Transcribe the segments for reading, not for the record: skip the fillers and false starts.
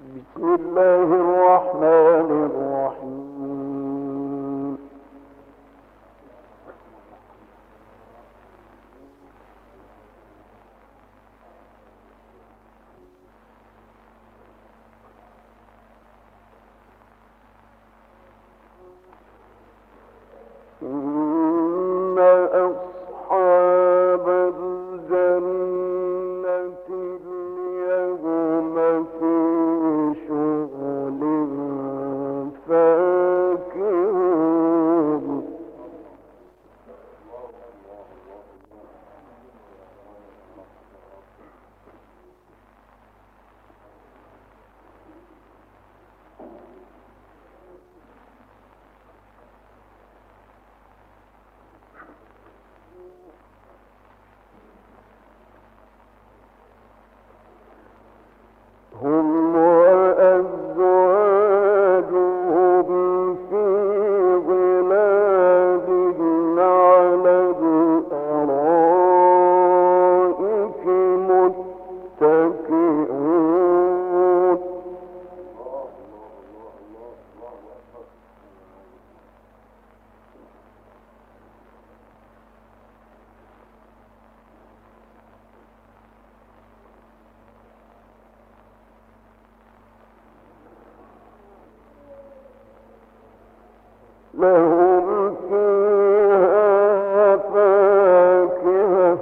بسم الله الرحمن الرحيم. إن أصحاب الجنة اليوم في شغل فاكهون. هم وأزواجهم في ظلال على الأرائك متكئون. لهم فيها فاكهة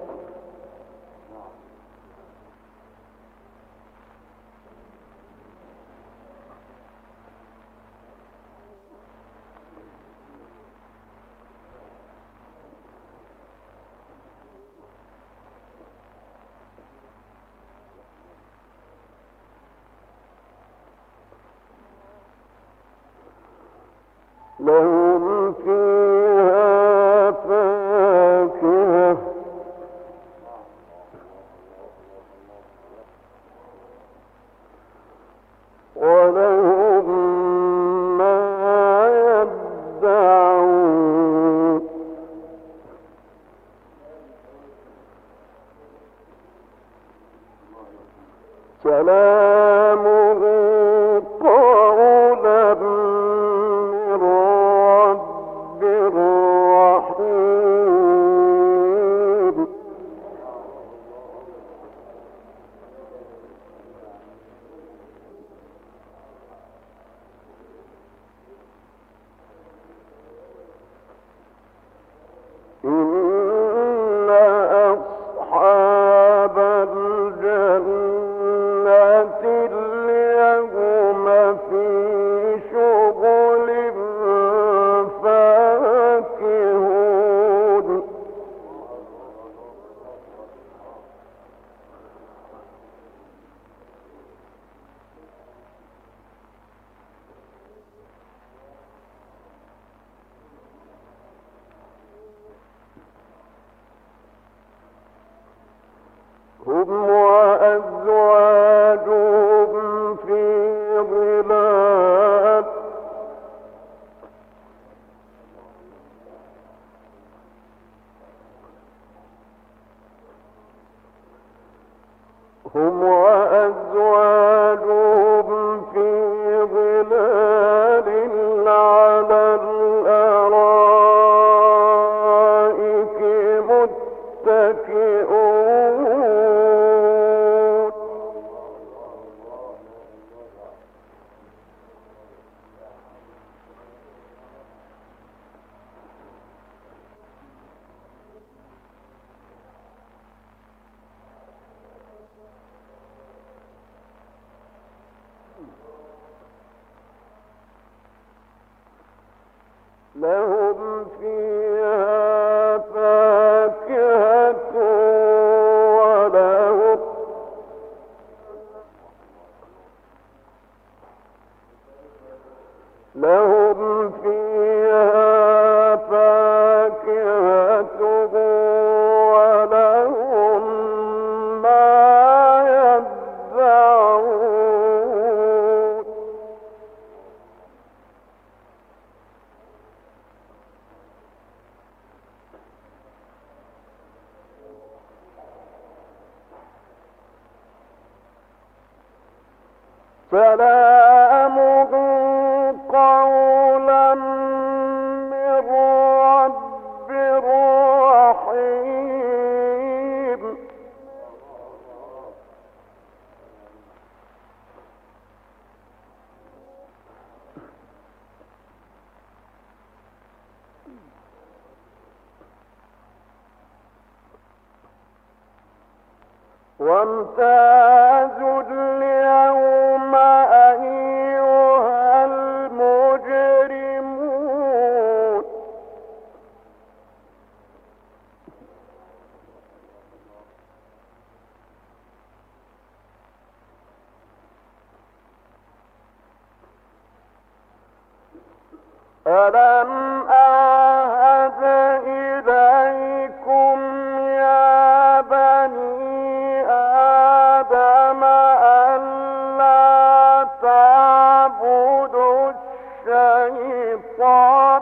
لهم فيها فاكهة ولهم ما يدعون. سلام قولا من رب رحيم. إن أصحاب الجنة اليوم في شغل فاكهون. هم وأزواجهم في ظلال هم وأزواجهم في ظلال على الأرائك متكئون. لهم فيها فاكهة لهم فيها فاكهة ولهم ما يدعون. سلام قولا من رب رحيم. وامتازوا اليوم أيها المجرمون. ألم أعهد إليكم يا بني آدم ألا تعبدوا الشيطان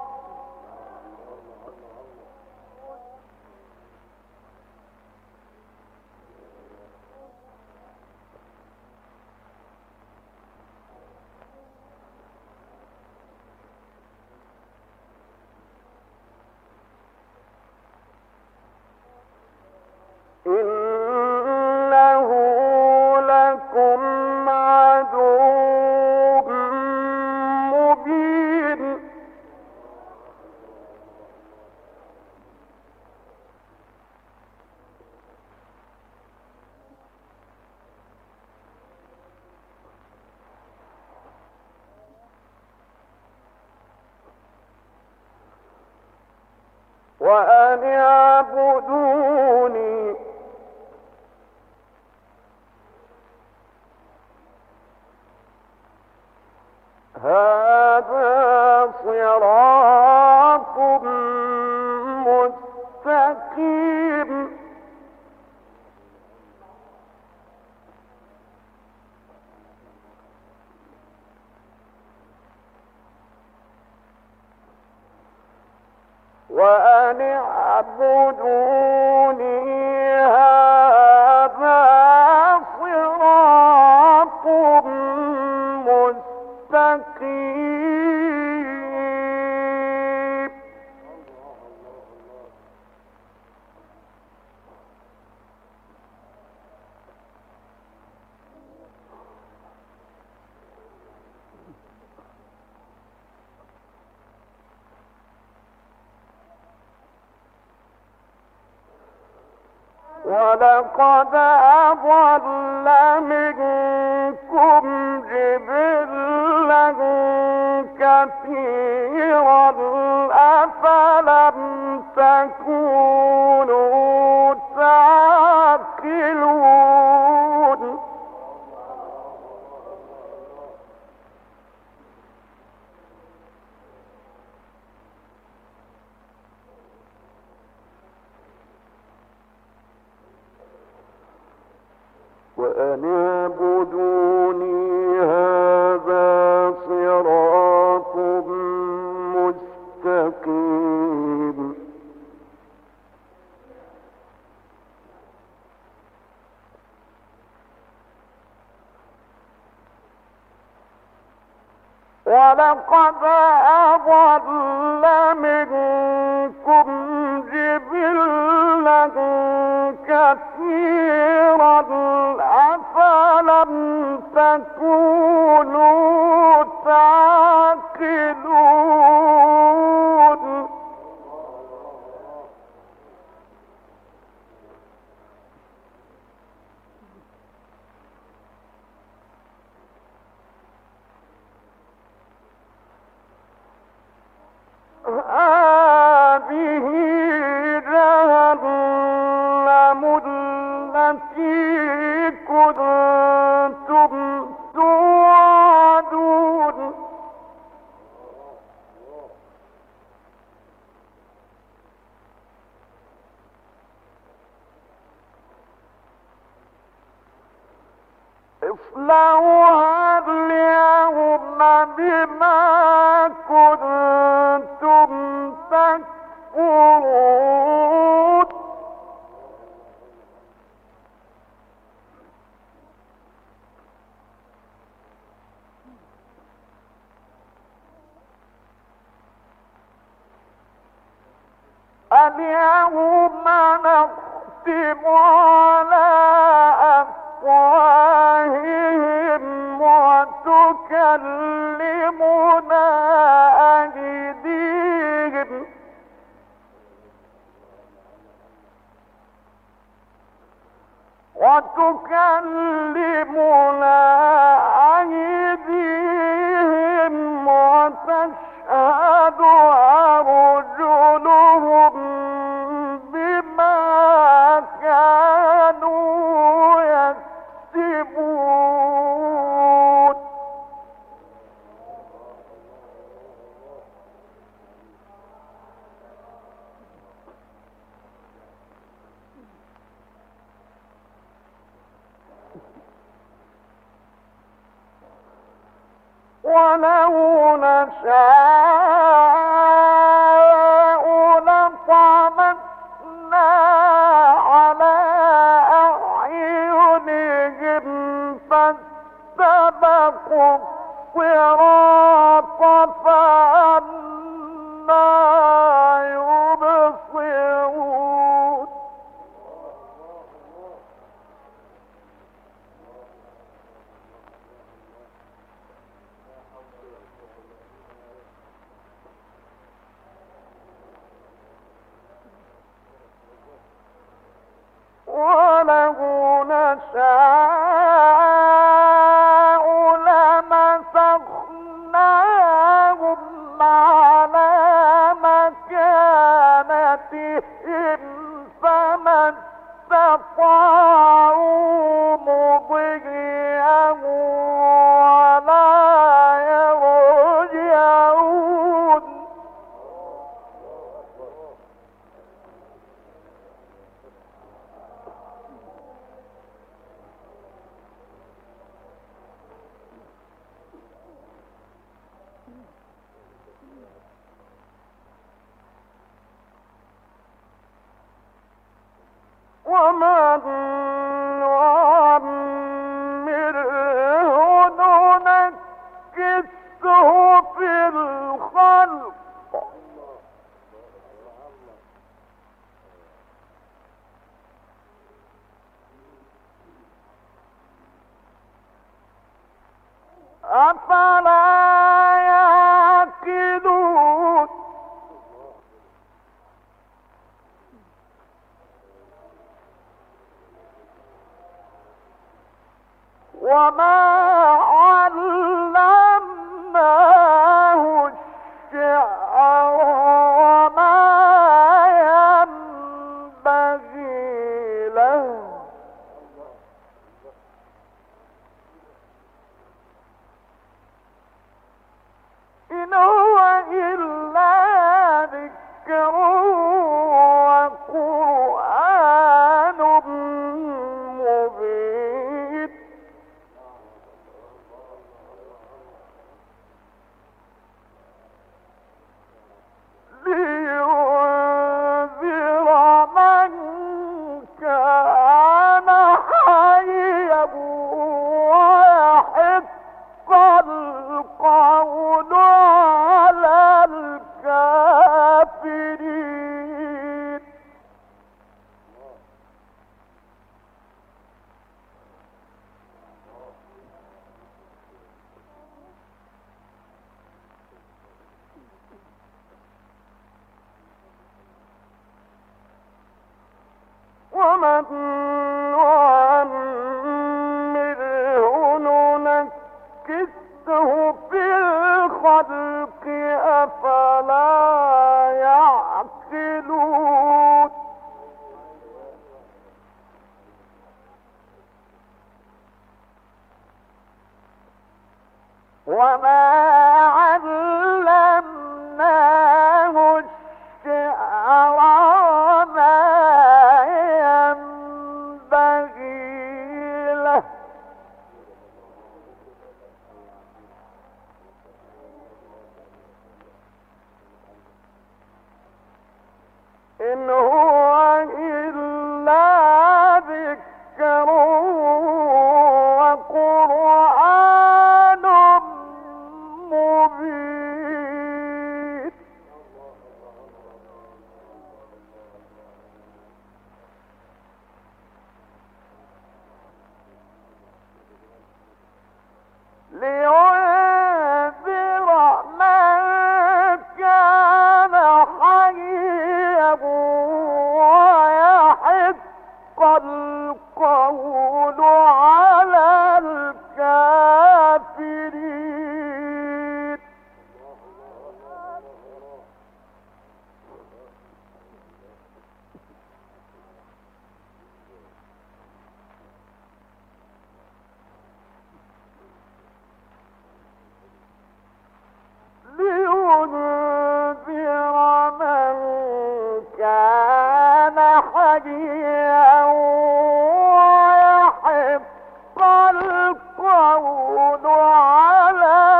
إنه لكم عدو مبين. وأن اعبدوني هذا صراط مستقيم. وأن اعبدوني هذا صراط مستقيم. ولقد أضل منكم جبلا كثيرا أفلم تكونوا تعقلون. وأن اعبدوني هذا صراط مستقيم. ولقد أضل منكم جبلا كثيرا أفلم تكونوا تعقلون. هذه جهنم التي كنتم توعدون. اصلوها اليوم بما كنتم تكفرون. اليوم نختم على أفواههم وتكلمنا أيديهم وتشهد أرجلهم بما كانوا يكسبون ولو نشاء لطمسنا على أعينهم فاستبقوا الصراط فأنى يبصرون وله نشاء لمسخناهم على مكانتهم فما استطاعوا مضيا ولا يرجعون ومن نعمره ننكسه في الخلق أفلا يعقلون وما علمناه الشعر وما ينبغي له إن هو إلا ذكر وقرآن مبين لينذر من كان حيا ويحق القول على الكافرين ومن نعمره ننكسه في الخلق أفلا يعقلون وما علمناه الشعر وما ينبغي له إن هو إلا ذكر وقرآن مبين سيئا ويحق القول على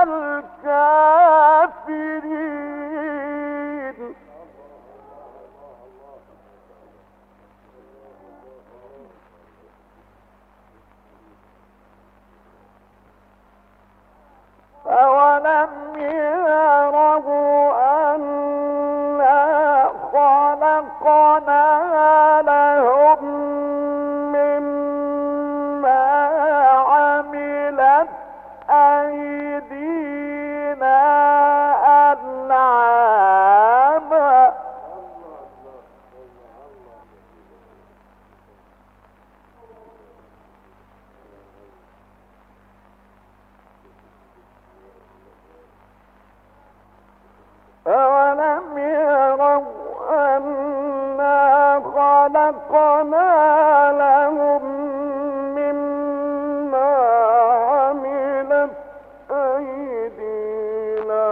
الكافرين. أولم يروا أنا خلقنا لهم مما عملت أيدينا أنعاما أولم يروا أنا خلقنا لهم مما عملت أيدينا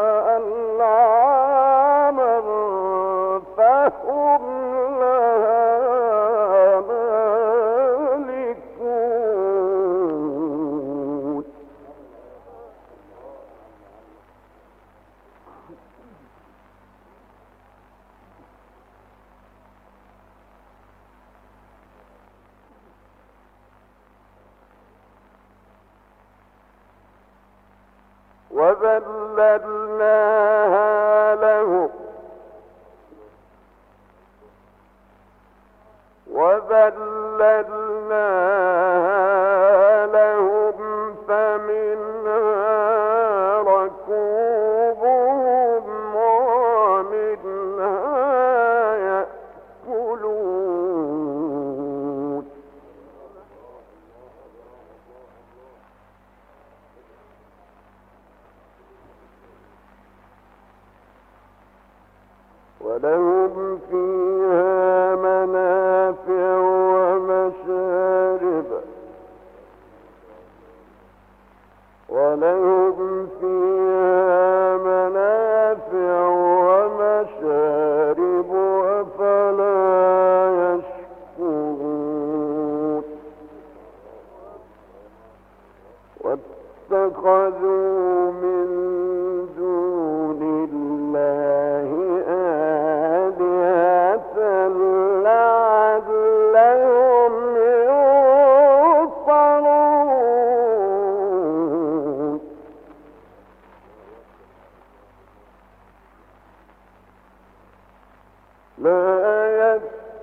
أنعاما فهم لها مالكون. وذللناها لهم فمنها ركوبهم ومنها يأكلون. ولهم فيها منافع ومشارب أفلا يشكرون. واتخذوا من دون الله آلهة لعلهم ينصرون. لا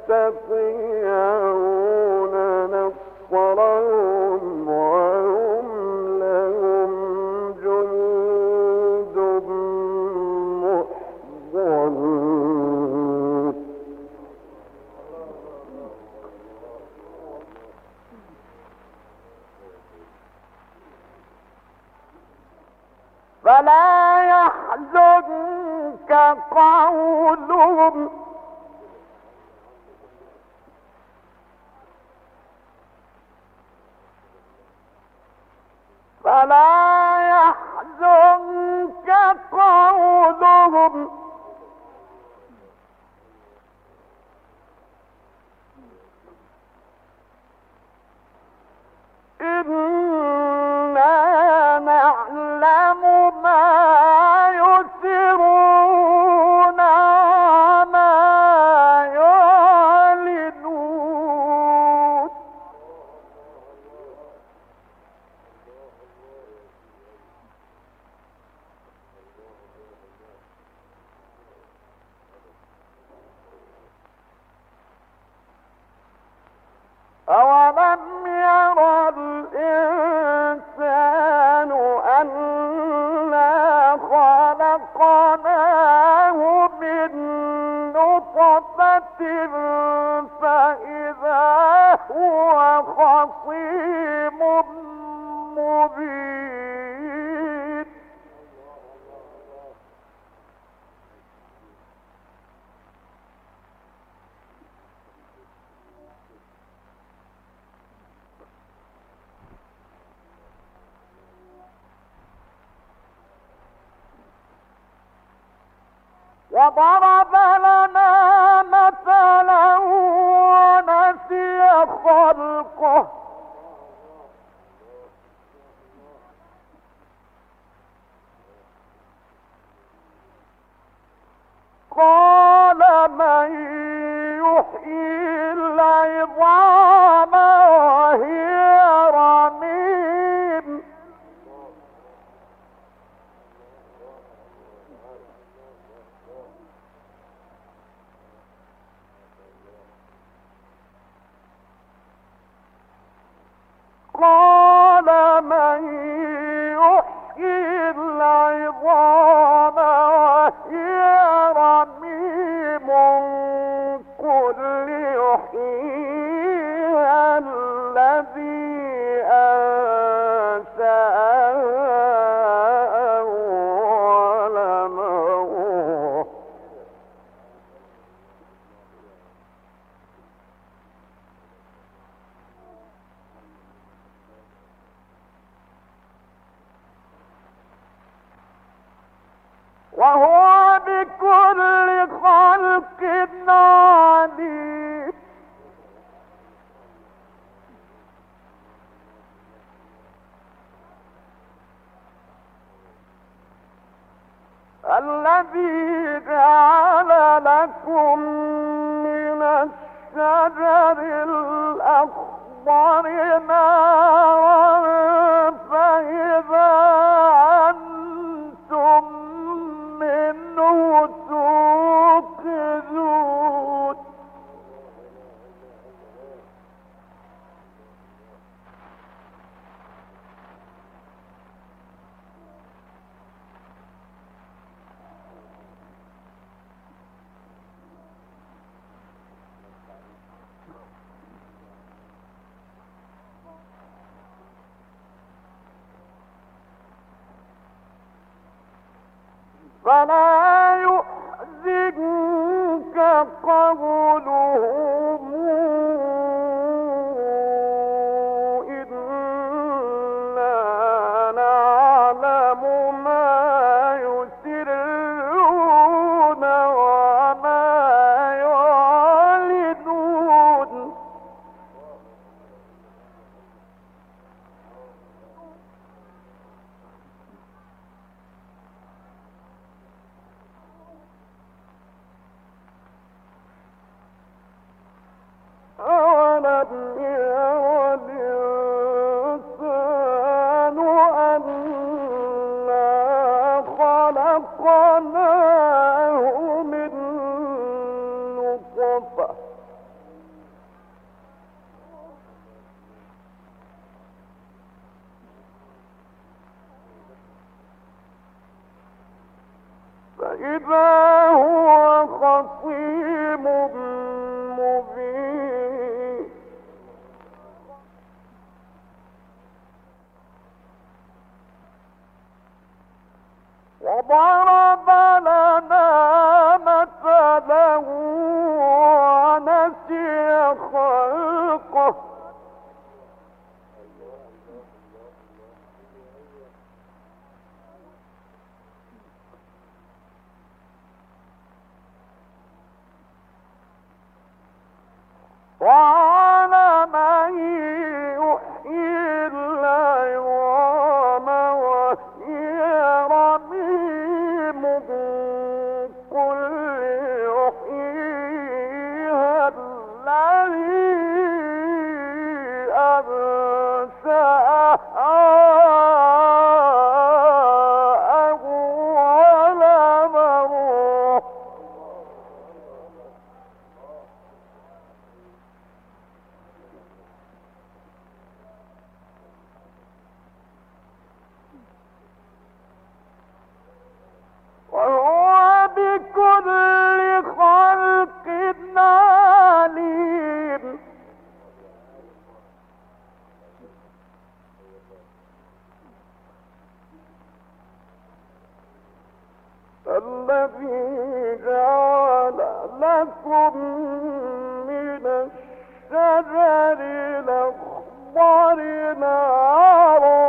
يستطيعون نصرهم وهم لهم جند محضرون. فلا يحزنك قولهم إنا نعلم ما يسرون وما يعلنون. أولم ير الإنسان أنا خلقناه من نطفة فإذا هو خصيم مبين. وضرب لنا مثلا يحيي العظام وهي رميم قال من يحيي العظام وهي رميم قل يحييها الذي أنشأها أول مرة وهو بكل خلق عليم الذي جعل لكم من الشجر الأخضر نارا فإذا أنتم منه توقدون فلا يحزنك قولهم إنا نعلم ما يسرون وما يعلنون أولم ير الإنسان أنا خلقناه من نطفة فإذا هو خصيم مبين وضرب لنا مثلا ونسي خلقه قال من يحيي العظام وهي رميم قل يحييها الذي أنشأها أول مرة وهو بكل خلق عليم الذي جعل لكم من الشجر الأخضر نارا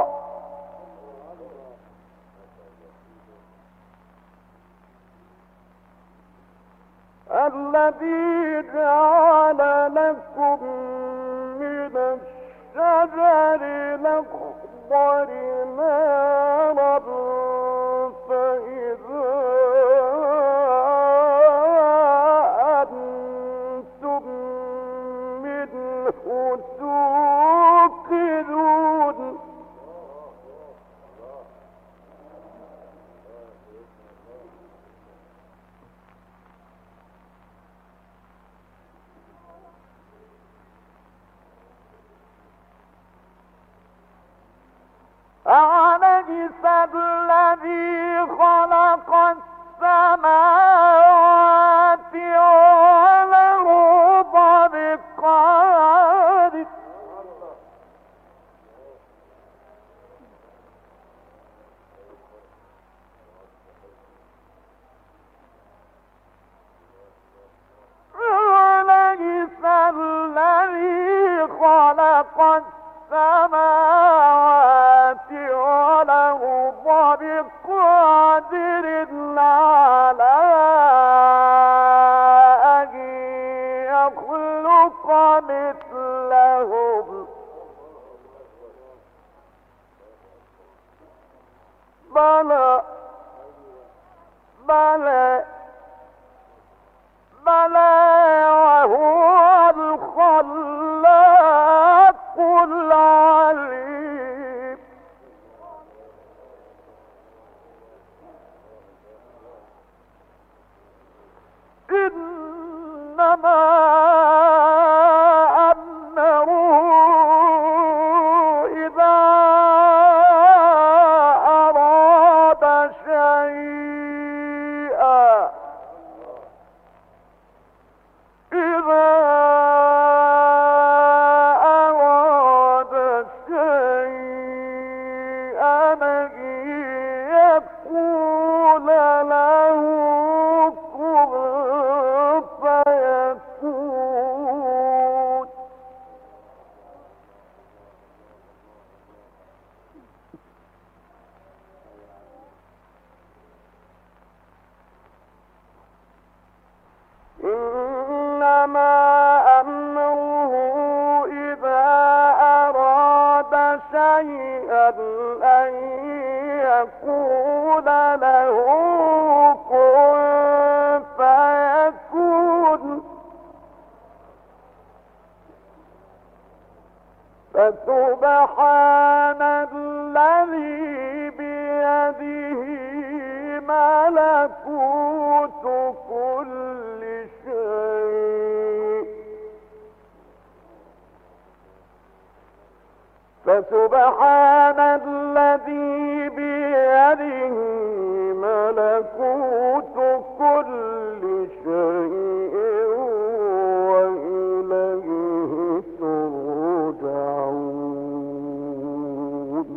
الذي جعل لكم من الشجر الأخضر نارا فإذا أنتم أليس الذي خلق السماوات والأرض بقادر أليس الذي خلق السماوات والأرض بقادر على أن يخلق مثلهم بلى بلى بلى وهو الخلاق العليم إنما أمره إذا أراد شيئا أن يقول له كن فيكون إنما أمره إذا أراد شيئا أن يقول له كن فيكون فسبحان الذي بيده ملكوت كل شيء فسبحان الذي بيده ملكوت كل شيء وإليه ترجعون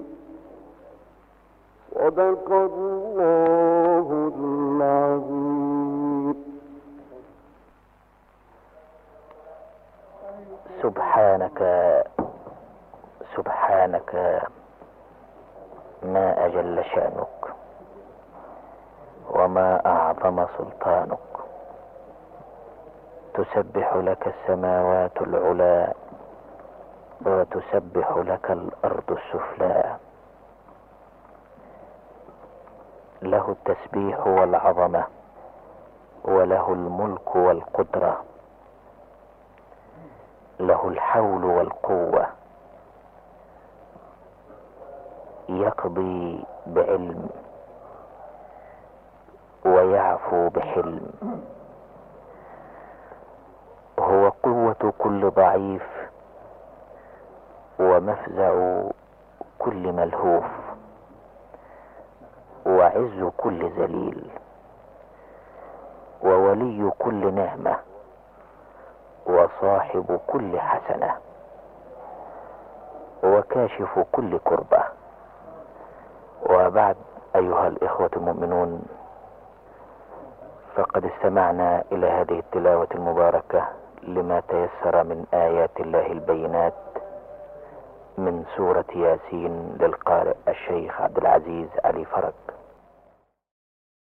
صدق الله العظيم. سبحانك سبحانك ما أجل شأنك وما أعظم سلطانك. تسبح لك السماوات العلى وتسبح لك الأرض السفلى. له التسبيح والعظمة وله الملك والقدرة، له الحول والقوة. يقضي بعلم ويعفو بحلم. هو قوة كل ضعيف ومفزع كل ملهوف وعز كل ذليل وولي كل نعمة وصاحب كل حسنة وكاشف كل كربة. وبعد، أيها الإخوة المؤمنون، فقد استمعنا إلى هذه التلاوة المباركة لما تيسر من آيات الله البينات من سورة ياسين للقارئ الشيخ عبد العزيز علي فرج.